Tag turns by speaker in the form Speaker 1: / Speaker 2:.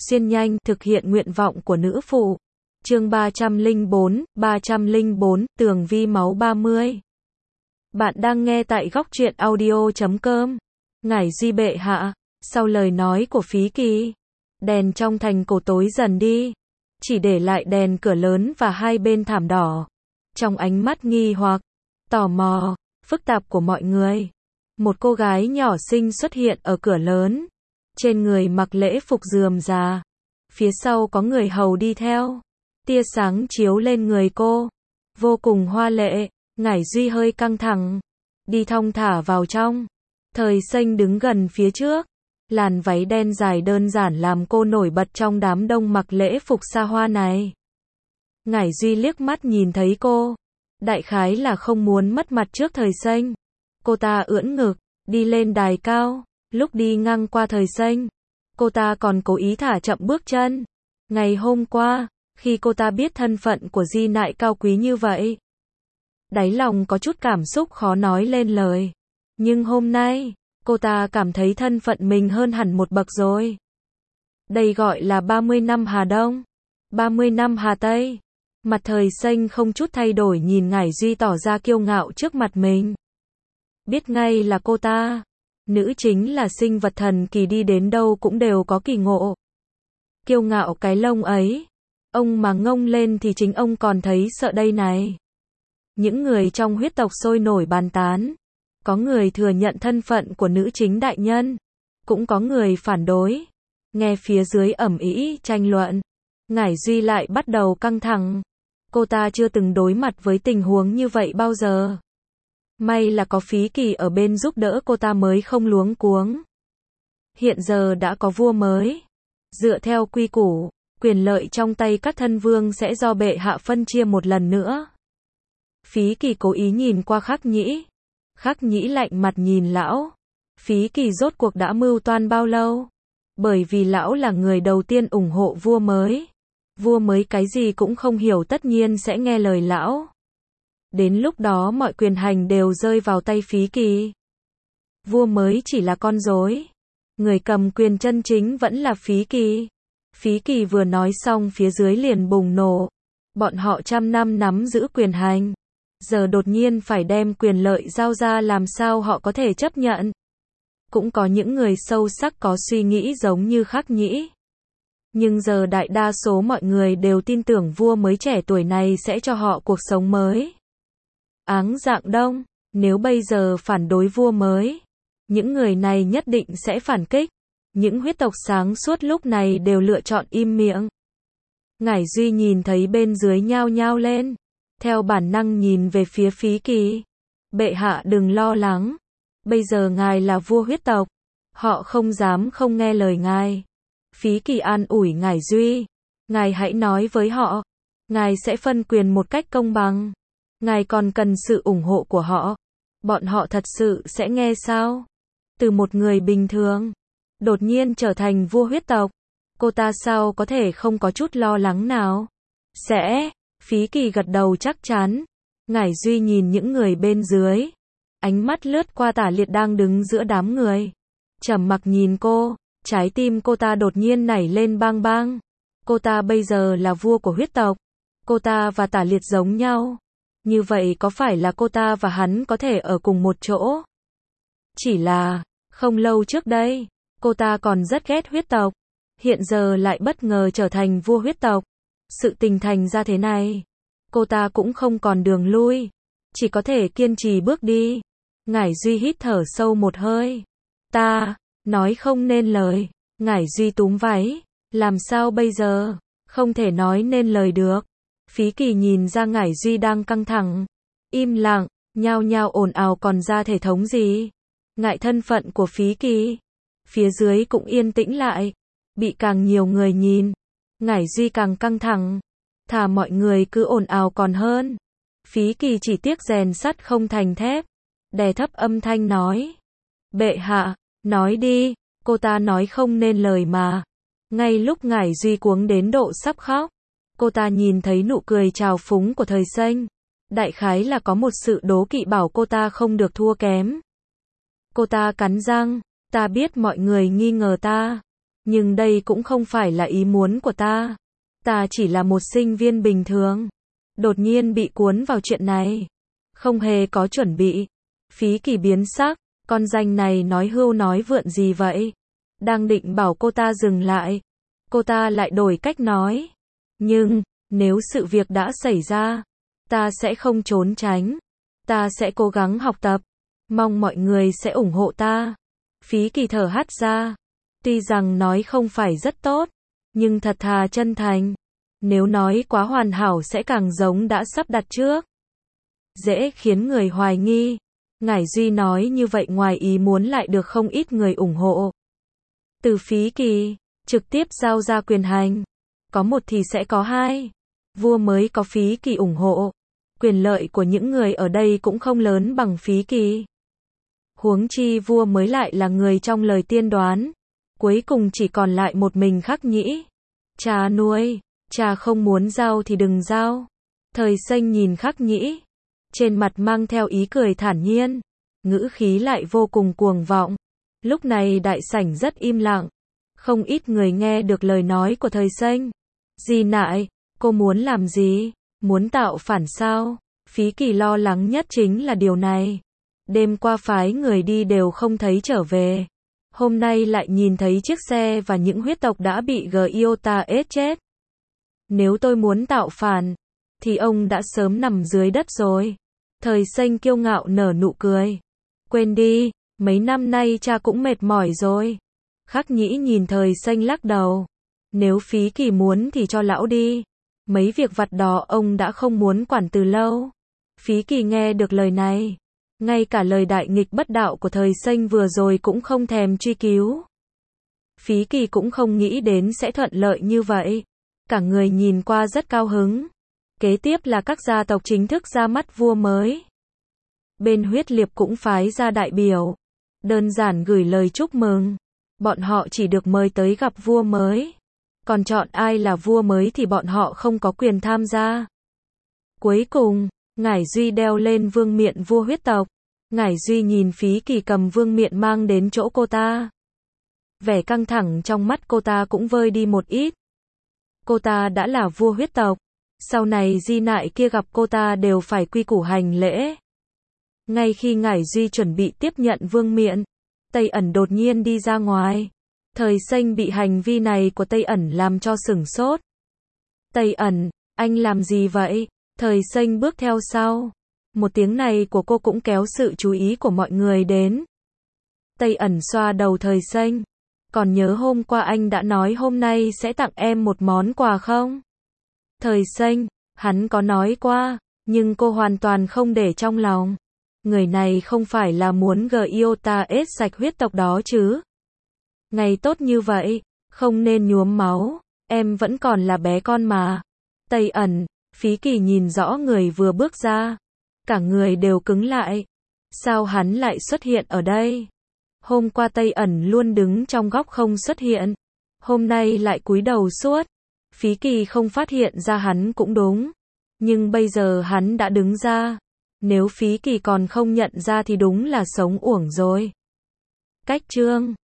Speaker 1: xuyên nhanh, thực hiện nguyện vọng của nữ phụ. Chương 304, tường vi máu 30. Bạn đang nghe tại góc truyện audio.com. Ngải Duy bệ hạ, sau lời nói của Phí Kỳ, đèn trong thành cổ tối dần đi, chỉ để lại đèn cửa lớn và hai bên thảm đỏ. Trong ánh mắt nghi hoặc, tò mò, phức tạp của mọi người, một cô gái nhỏ xinh xuất hiện ở cửa lớn. Trên người mặc lễ phục rườm rà, phía sau có người hầu đi theo. Tia sáng chiếu lên người cô, vô cùng hoa lệ. Ngải Duy hơi căng thẳng, đi thong thả vào trong. Thời Xanh đứng gần phía trước, làn váy đen dài đơn giản làm cô nổi bật trong đám đông mặc lễ phục xa hoa này. Ngải Duy liếc mắt nhìn thấy cô, đại khái là không muốn mất mặt trước Thời Xanh. Cô ta ưỡn ngực, đi lên đài cao. Lúc đi ngang qua Thời Xanh, cô ta còn cố ý thả chậm bước chân. Ngày hôm qua, khi cô ta biết thân phận của Di Nại cao quý như vậy, đáy lòng có chút cảm xúc khó nói lên lời. Nhưng hôm nay, cô ta cảm thấy thân phận mình hơn hẳn một bậc rồi. Đây gọi là 30 năm Hà Đông, 30 năm Hà Tây. Mặt Thời Xanh không chút thay đổi nhìn Ngải Duy tỏ ra kiêu ngạo trước mặt mình. Biết ngay là cô ta. Nữ chính là sinh vật thần kỳ, đi đến đâu cũng đều có kỳ ngộ. Kiêu ngạo cái lông ấy. Ông mà ngông lên thì chính ông còn thấy sợ đây này. Những người trong huyết tộc sôi nổi bàn tán. Có người thừa nhận thân phận của nữ chính đại nhân, cũng có người phản đối. Nghe phía dưới ầm ĩ tranh luận, Ngải Duy lại bắt đầu căng thẳng. Cô ta chưa từng đối mặt với tình huống như vậy bao giờ. May là có Phí Kỳ ở bên giúp đỡ cô ta mới không luống cuống. Hiện giờ đã có vua mới. Dựa theo quy củ, quyền lợi trong tay các thân vương sẽ do bệ hạ phân chia một lần nữa. Phí Kỳ cố ý nhìn qua Khắc Nhĩ. Khắc Nhĩ lạnh mặt nhìn lão. Phí Kỳ rốt cuộc đã mưu toan bao lâu? Bởi vì lão là người đầu tiên ủng hộ vua mới. Vua mới cái gì cũng không hiểu tất nhiên sẽ nghe lời lão. Đến lúc đó mọi quyền hành đều rơi vào tay Phí Kỳ. Vua mới chỉ là con rối. Người cầm quyền chân chính vẫn là Phí Kỳ. Phí Kỳ vừa nói xong phía dưới liền bùng nổ. Bọn họ trăm năm nắm giữ quyền hành. Giờ đột nhiên phải đem quyền lợi giao ra, làm sao họ có thể chấp nhận. Cũng có những người sâu sắc có suy nghĩ giống như Khắc Nhĩ. Nhưng giờ đại đa số mọi người đều tin tưởng vua mới trẻ tuổi này sẽ cho họ cuộc sống mới. Áng Dạng Đông, nếu bây giờ phản đối vua mới, những người này nhất định sẽ phản kích. Những huyết tộc sáng suốt lúc này đều lựa chọn im miệng. Ngải Duy nhìn thấy bên dưới nhao nhao lên, theo bản năng nhìn về phía Phí Kỳ. Bệ hạ đừng lo lắng, bây giờ ngài là vua huyết tộc, họ không dám không nghe lời ngài. Phí Kỳ an ủi Ngải Duy, ngài hãy nói với họ, ngài sẽ phân quyền một cách công bằng. Ngài còn cần sự ủng hộ của họ. Bọn họ thật sự sẽ nghe sao? Từ một người bình thường, đột nhiên trở thành vua huyết tộc, cô ta sao có thể không có chút lo lắng nào? Sẽ, Phí Kỳ gật đầu chắc chắn. Ngải Duy nhìn những người bên dưới, ánh mắt lướt qua Tả Liệt đang đứng giữa đám người. Trầm mặc nhìn cô, trái tim cô ta đột nhiên nảy lên bang bang. Cô ta bây giờ là vua của huyết tộc. Cô ta và Tả Liệt giống nhau. Như vậy có phải là cô ta và hắn có thể ở cùng một chỗ? Chỉ là, không lâu trước đây, cô ta còn rất ghét huyết tộc. Hiện giờ lại bất ngờ trở thành vua huyết tộc. Sự tình thành ra thế này, cô ta cũng không còn đường lui, chỉ có thể kiên trì bước đi. Ngải Duy hít thở sâu một hơi. Ta, nói không nên lời. Ngải Duy túm váy. Làm sao bây giờ? Không thể nói nên lời được. Phí Kỳ nhìn ra Ngải Duy đang căng thẳng. Im lặng, nhao nhao ồn ào còn ra thể thống gì. Ngại thân phận của Phí Kỳ. Phía dưới cũng yên tĩnh lại. Bị càng nhiều người nhìn, Ngải Duy càng căng thẳng. Thà mọi người cứ ồn ào còn hơn. Phí Kỳ chỉ tiếc rèn sắt không thành thép. Đè thấp âm thanh nói. Bệ hạ, nói đi. Cô ta nói không nên lời mà. Ngay lúc Ngải Duy cuống đến độ sắp khóc, cô ta nhìn thấy nụ cười trào phúng của Thời Xanh. Đại khái là có một sự đố kỵ bảo cô ta không được thua kém. Cô ta cắn răng. Ta biết mọi người nghi ngờ ta. Nhưng đây cũng không phải là ý muốn của ta. Ta chỉ là một sinh viên bình thường. Đột nhiên bị cuốn vào chuyện này. Không hề có chuẩn bị. Phí Kỳ biến sắc. Con danh này nói hưu nói vượn gì vậy? Đang định bảo cô ta dừng lại. Cô ta lại đổi cách nói. Nhưng, nếu sự việc đã xảy ra, ta sẽ không trốn tránh. Ta sẽ cố gắng học tập. Mong mọi người sẽ ủng hộ ta. Phí Kỳ thở hắt ra. Tuy rằng nói không phải rất tốt, nhưng thật thà chân thành. Nếu nói quá hoàn hảo sẽ càng giống đã sắp đặt trước. Dễ khiến người hoài nghi. Ngải Duy nói như vậy ngoài ý muốn lại được không ít người ủng hộ. Từ Phí Kỳ, trực tiếp giao ra quyền hành. Có một thì sẽ có hai. Vua mới có Phí Kỳ ủng hộ. Quyền lợi của những người ở đây cũng không lớn bằng Phí Kỳ. Huống chi vua mới lại là người trong lời tiên đoán. Cuối cùng chỉ còn lại một mình Khắc Nhĩ. Cha nuôi, cha không muốn giao thì đừng giao. Thời Xanh nhìn Khắc Nhĩ. Trên mặt mang theo ý cười thản nhiên. Ngữ khí lại vô cùng cuồng vọng. Lúc này đại sảnh rất im lặng. Không ít người nghe được lời nói của Thời Xanh. Di Nại, cô muốn làm gì? Muốn tạo phản sao? Phí Kỳ lo lắng nhất chính là điều này. Đêm qua phái người đi đều không thấy trở về. Hôm nay lại nhìn thấy chiếc xe và những huyết tộc đã bị Giota ết chết. Nếu tôi muốn tạo phản, thì ông đã sớm nằm dưới đất rồi. Thời Xanh kiêu ngạo nở nụ cười. Quên đi, mấy năm nay cha cũng mệt mỏi rồi. Khắc Nhĩ nhìn Thời Xanh lắc đầu. Nếu Phí Kỳ muốn thì cho lão đi. Mấy việc vặt đó ông đã không muốn quản từ lâu. Phí Kỳ nghe được lời này. Ngay cả lời đại nghịch bất đạo của Thời Xanh vừa rồi cũng không thèm truy cứu. Phí Kỳ cũng không nghĩ đến sẽ thuận lợi như vậy. Cả người nhìn qua rất cao hứng. Kế tiếp là các gia tộc chính thức ra mắt vua mới. Bên Huyết Liệp cũng phái ra đại biểu. Đơn giản gửi lời chúc mừng. Bọn họ chỉ được mời tới gặp vua mới. Còn chọn ai là vua mới thì bọn họ không có quyền tham gia. Cuối cùng, Ngải Duy đeo lên vương miện vua huyết tộc. Ngải Duy nhìn Phí Kỳ cầm vương miện mang đến chỗ cô ta. Vẻ căng thẳng trong mắt cô ta cũng vơi đi một ít. Cô ta đã là vua huyết tộc. Sau này Di Nại kia gặp cô ta đều phải quy củ hành lễ. Ngay khi Ngải Duy chuẩn bị tiếp nhận vương miện, Tây Ẩn đột nhiên đi ra ngoài. Thời Xanh bị hành vi này của Tây Ẩn làm cho sửng sốt. Tây Ẩn, anh làm gì vậy? Thời Xanh bước theo sau. Một tiếng này của cô cũng kéo sự chú ý của mọi người đến. Tây Ẩn xoa đầu Thời Xanh. Còn nhớ hôm qua anh đã nói hôm nay sẽ tặng em một món quà không? Thời Xanh, hắn có nói qua, nhưng cô hoàn toàn không để trong lòng. Người này không phải là muốn Giota ết sạch huyết tộc đó chứ? Ngày tốt như vậy, không nên nhuốm máu, em vẫn còn là bé con mà. Tây Ẩn, Phí Kỳ nhìn rõ người vừa bước ra. Cả người đều cứng lại. Sao hắn lại xuất hiện ở đây? Hôm qua Tây Ẩn luôn đứng trong góc không xuất hiện. Hôm nay lại cúi đầu suốt. Phí Kỳ không phát hiện ra hắn cũng đúng. Nhưng bây giờ hắn đã đứng ra. Nếu Phí Kỳ còn không nhận ra thì đúng là sống uổng rồi. Cách chương